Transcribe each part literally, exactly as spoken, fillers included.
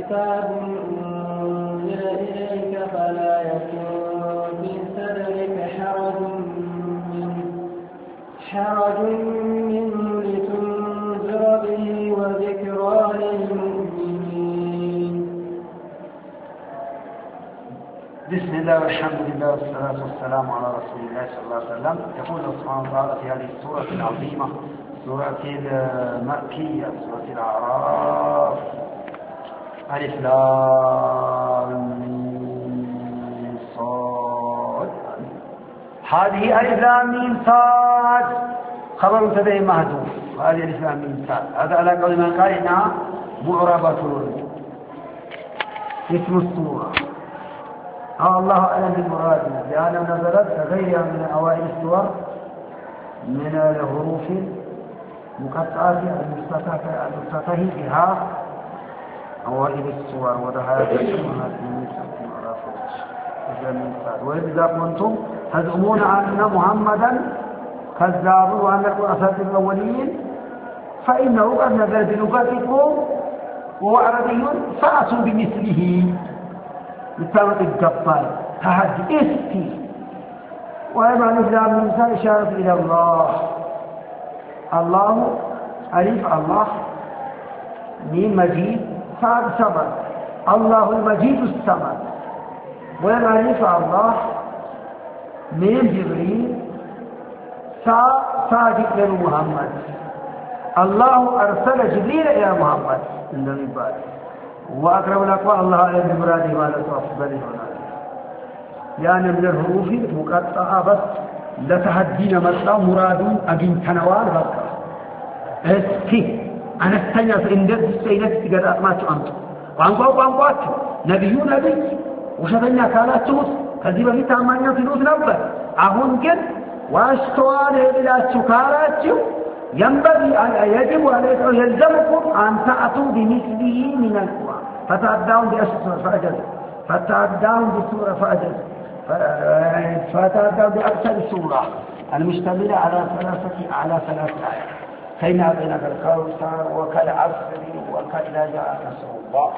كتاب أنزل إليك فلا يكن في صدرك حرج منه حرج منه لتنذر به وذكرى للمؤمنين. بسم الله والحمد لله والصلاة والسلام على رسول الله صلى الله عليه وسلم. يقول الله سبحانه وتعالى في هذه السورة العظيمة سورة المكية سورة الأعراف: ألف لام ميم صاد. هذه ألف لام ميم صاد خبر مبتدأ محذوف، هذه ألف لام ميم صاد هذا على قول من قال إنها معربة اسم السورة. الله أعلم بالمراد لأنها نزلت كغيرها من أوائل السور من الحروف المقطعة المفتتح بها أوائل السور ودهاية الكلمات وإذا كنتم تزعمون أن محمدا كذاب وأنكم أساطير الأولين فإنه قد نزل بلغتكم وهو عربي فأتوا بمثله لتامة الجبار تحدي استي. ويبقى الإسلام من إشارة إلى الله. الله ألف الله ميم مجيد صاد صمد. الله المجيد الصمد. ويبقى ألف الله ميم جبريل صا صادق لمحمد. الله أرسل جبريل إلى محمد النبي بعد. وأقرب الأقوال الله أعلم بمراده ما لا تفضل هنا يعني من الحروف مقطعة بس لتهدينا مطلع مراد أجن تنوار بقى اسكي أنا استنى إندس سينك تقدر أسمعك أنت وأنقوا وأنقوا نبي نبي وشبنا كانت تموت كذب في تمانية فلوس نبى أهون كن واشتوال إلى سكارات ينبغي أن يجب أن يلزمكم أن تأتوا بمثله من القرآن فتعدون بأسرة فأجل فتعدون بسورة فأجل فتعدون بأكثر السورة المشتملة على ثلاثة على ثلاث آيات كينا بينك الكوثر وكالعصر وكإذا جاء نصر الله.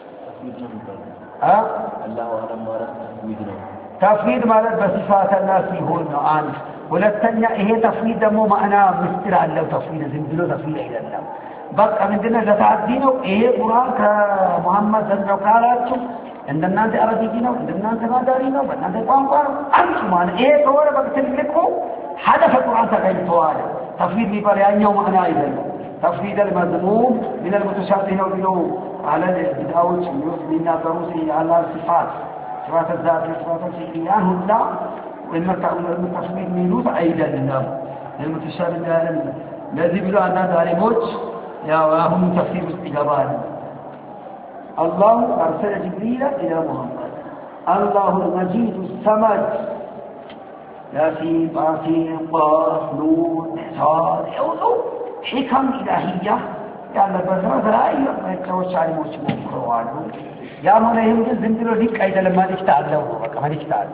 ها الله أعلم ما رأى تفويضنا تفويض مالت بصفات الناس هون عن ولتنيا هي تفويض مو معنى مستر على تفويض زندلو تفويض إلى الله بقى عندنا لتعدينه إيه قرآن كمحمد صلى الله عليه وسلم عندنا أنت أرادينه عندنا أنت نادارينه عندنا قام قام أنت ما إيه كور بقتلكوا حدث القرآن تغير طوال تفويض ببريان يوم أنا إذا تفويض المذموم من المتشابهين وبنو على البداوة من دروسه على الصفات صفات الذات صفات الفعلية هنا وإما التفويض ميلوث أيضا لله المتشابه العالم الذي بلو أن هذا موت يا وهم تفسير استجابان. الله أرسل جبريل إلى محمد. الله المجيد الصمد ياسين باسين قاف نون صاد أولو حكم إلهية يا الله بسرعة رأي ما يتوسع على موت مفروضه يا من يهمل زندلو ليك أيضا لما نكتعلم وكما نكتعلم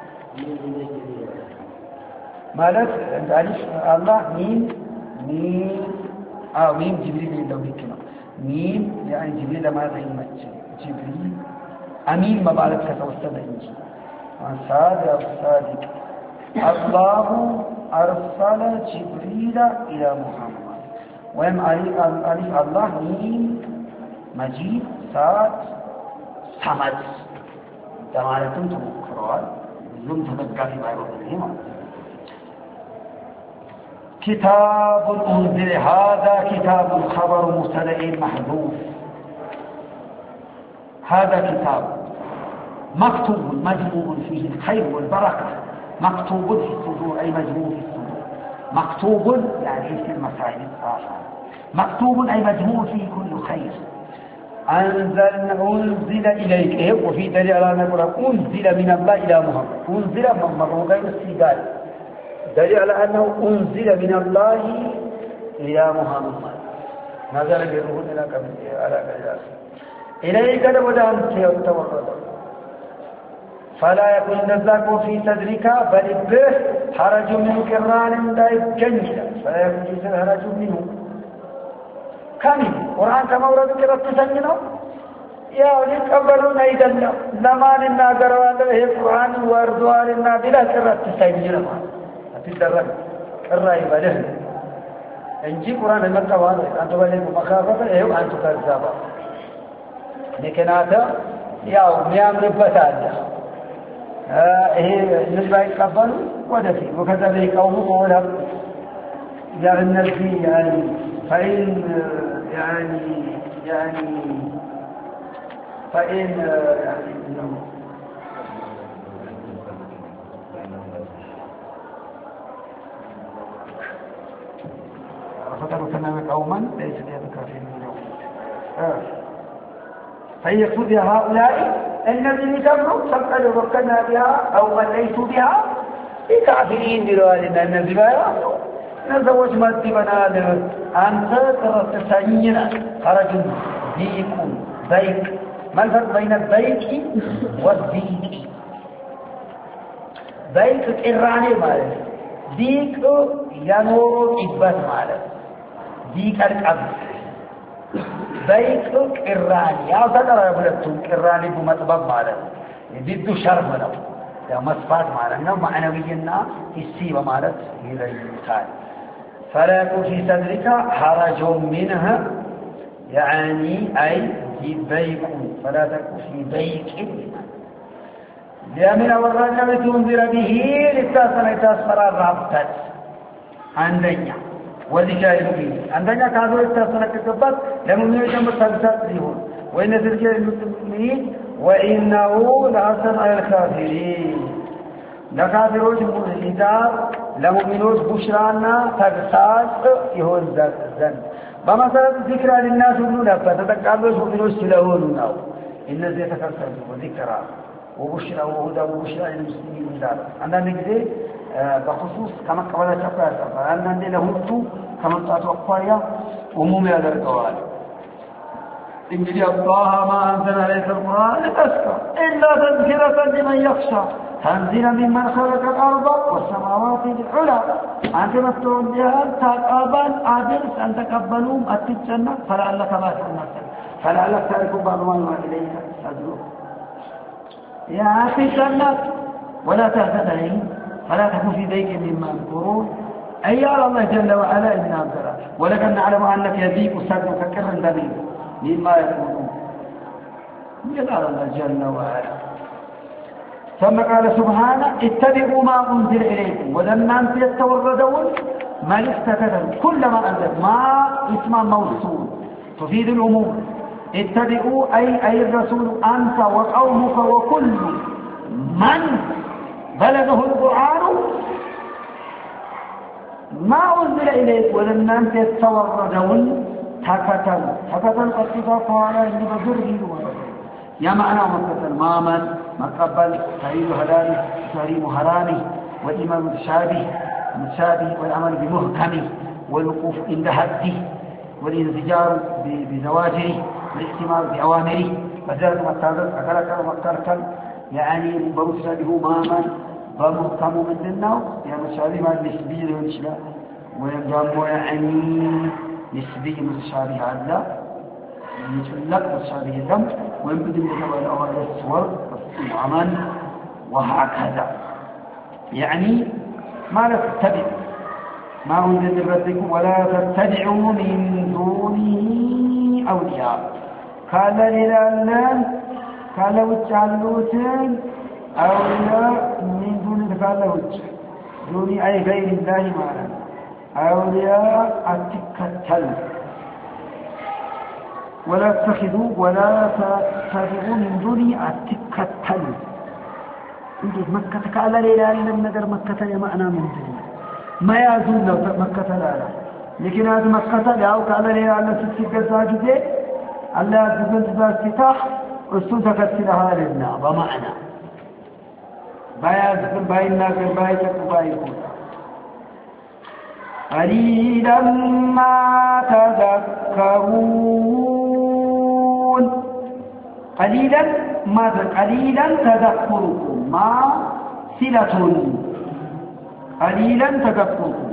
مالك ألف الله ميم ميم آه ميم جبريل لو ذكرنا ميم يعني جبريل ما يمت جبريل أمين ما بالك كتوسط إنجي صاد صادق الله أرسل جبريل إلى محمد ويم ألف الله ميم مجيد صاد صمد دمارتم تمكرال زم تمكر في بايرو كتاب أنزل هذا كتاب خبر مبتدأ محذوف هذا كتاب مكتوب مجموع فيه الخير والبركة مكتوب في الصدور أي مجموع في الصدور مكتوب يعني في المسائل الآخر مكتوب أي مجموع فيه كل خير أنزل أنزل إليك إيه وفي دليل على أن أنزل من الله إلى محمد أنزل من الله غير استيقاظ دليل على أنه أنزل من الله إلى محمد نزل بروح إلى قبل على قياس إليك لبدا أنت يتوقع فلا يكون نزاك في صدرك بل به حرج من كران لا يجنل فلا يكون حرج منه كامل قرآن كما ورد كرة تسنينه ያው ሊቀበሉን አይደለም ለማን እናገረዋለሁ ይሄ ቁርአን ወርዷልና ቢላ ቅራት ሳይጅለማ አትደረግ ቅራ ይበልህ እንጂ ቁርአን የመጣው አንተ በላይ መካፈተ ይሄው አንተ ከዛባ ለከናታ ያው ሚያምርበት አለ ይሄ ምን ባይቀበሉ ወደፊት ወከذا يقوموا ولا يعني النبي يعني فإن يعني يعني فإن يعني فتروا كما قوما ليس بكافرين اليوم فهي يقصد هؤلاء الذين كفروا فقد وكلنا بها أو من ليسوا بها بكافرين بلوالنا النزباء نزوج مادي بنادر أنت ترى تسعينا خرج ضيق ضيق ما الفرق بين الضيق والضيق ضيق إراني مالك ضيق ينور إبات مالك ضيق القبر ضيق إراني يا ترى يقولون إراني بمطبب مالك ضد شرم له يا مصفات مالك نوع معنوينا السيبة مالك هي المثال فلا يكون في صدرك حرج منها يعني أي ضيق فلا تكون في ضيق لأمن والرجل تنذر به للتاسم يتاسفر الرابطات عندنا وذكاء المبين عندنا كانوا يتاسفر كتبات لمن يجمع الثالثات لهم وإن ذكاء المؤمنين وإنه لحسن على الكافرين لكافروች ሙእሚናት ለሙእሚኖች ቡሽራና ተግሳጽ ይሆን ዘንድ በመሰረቱ ዚክራ ለናስ ሁሉ ነበር ተጠቃሎች ሙእሚኖች ስለሆኑ ነው እነዚህ የተከሰቱ ዚክራ ወቡሽራ ወሁዳ ወቡሽራ ለሙስሊሚን ይላል አንዳንድ ጊዜ በخصوص ከመቀበላቸው ጋር ያሳፋል አንዳንዴ ለሁሉ ከመጣጡ አኳያ ኡሙም ያደርገዋል እንግዲህ አላህ ما انزل عليك القرآن لتشقى إلا تذكرة لمن يخشى تنزيلا ممن خلق الأرض والسماوات العلى أنت مفتون بها تقابل عادل أن تقبلوا أتجنة فلعلك باكر نفسك فلعلك تاركوا بعض ما يوحى إليك أجلوه يا أخي جنة ولا تهتدين فلا تكون في ضيق مما يذكرون أي على الله جل وعلا إنا أبدلا ولكن نعلم أنك يضيق صدرك كرا دليل مما يقولون من على الله جل وعلا ثم قال سبحانه اتبعوا ما أنزل إليكم ولما أنت يتوردون ما يستكتل كل ما أنزل ما اسم موصول تفيد الأمور اتبعوا أي أي الرسول أنت وقومك وكل من بلغه القرآن ما أنزل إليك ولما أنت يتوردون تكتل تكتل قصيدة قوانا اللي بذره يا معنى مكتل ماما مقبل تحريم هلالي تحريم حرامي والإيمان متشابه متشابه والعمل بمحكمه والوقوف عند حده والانزجار بزواجره والاحتمال بأوامره فزاد مكتل أكلك ومكتل يعني بمتشابه ماما بمحكم من النوع يعني متشابه ما نسبي للإشلاء وينجم يعني نسبي متشابه عدلا يتلق متشابه الدم وينبدل لتبع الأمر الصور والعمل وهكذا يعني ما لا تتبع ما أنزل ربكم ولا تتبعوا من دونه أولياء قال لله قال وجعلوتين أولياء من دون قال وجه دوني أي غير الله معنا أولياء أتكتل ولا تتخذوا ولا تتبعوا من دوني أتكتل እንዴት መከተ ካለ ሌላ ያለን ነገር መከተል የማዕና ምንድን ነው ማያዙን ነው መከተል አለ ምክንያቱም መከተል ያው ካለ ሌላ ያለ ሲገዛ ጊዜ አላህ ያዘዘን ትእዛዝ ሲታህ እሱ ተከትለሃልና በማዕና ባያዝን ባይናገር ባይጨቅ ባይቆም قليلا ما تذكرون قليلا ما قليلا تذكركم ما صلة قليلا تذكركم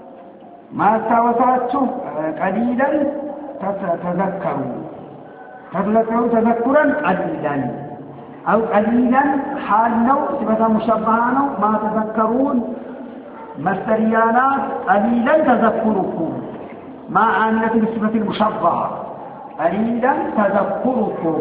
ما استوصلتم قليلا تذكروا تذكرون تذكرا قليلا أو قليلا حال نو صفة مشبهة نو ما تذكرون مستريانات قليلا تذكركم ما عانت بصفة المشبهة قليلا تذكركم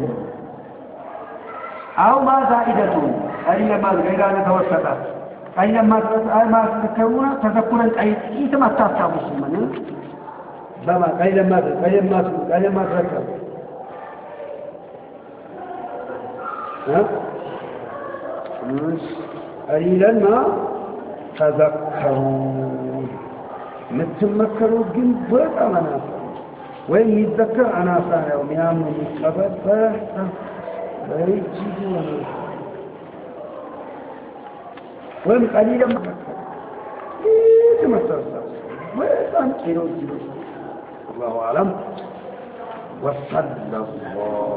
أو ما زائدة قليلا ما غيران توسطت قليلا ما تذكرون تذكرا أي كيف ما تذكر مسلمين بما قليلا ما قليلا ما قليلا ما تذكر ها قليلا ما تذكرون متذكروا جن بقى منافع وين يتذكر عناصر يوم يامن يتقبل فيحتم ويجيبون وين قليلا ما تذكر ليه ما تذكر وين كيلو كيلو الله أعلم وصلى الله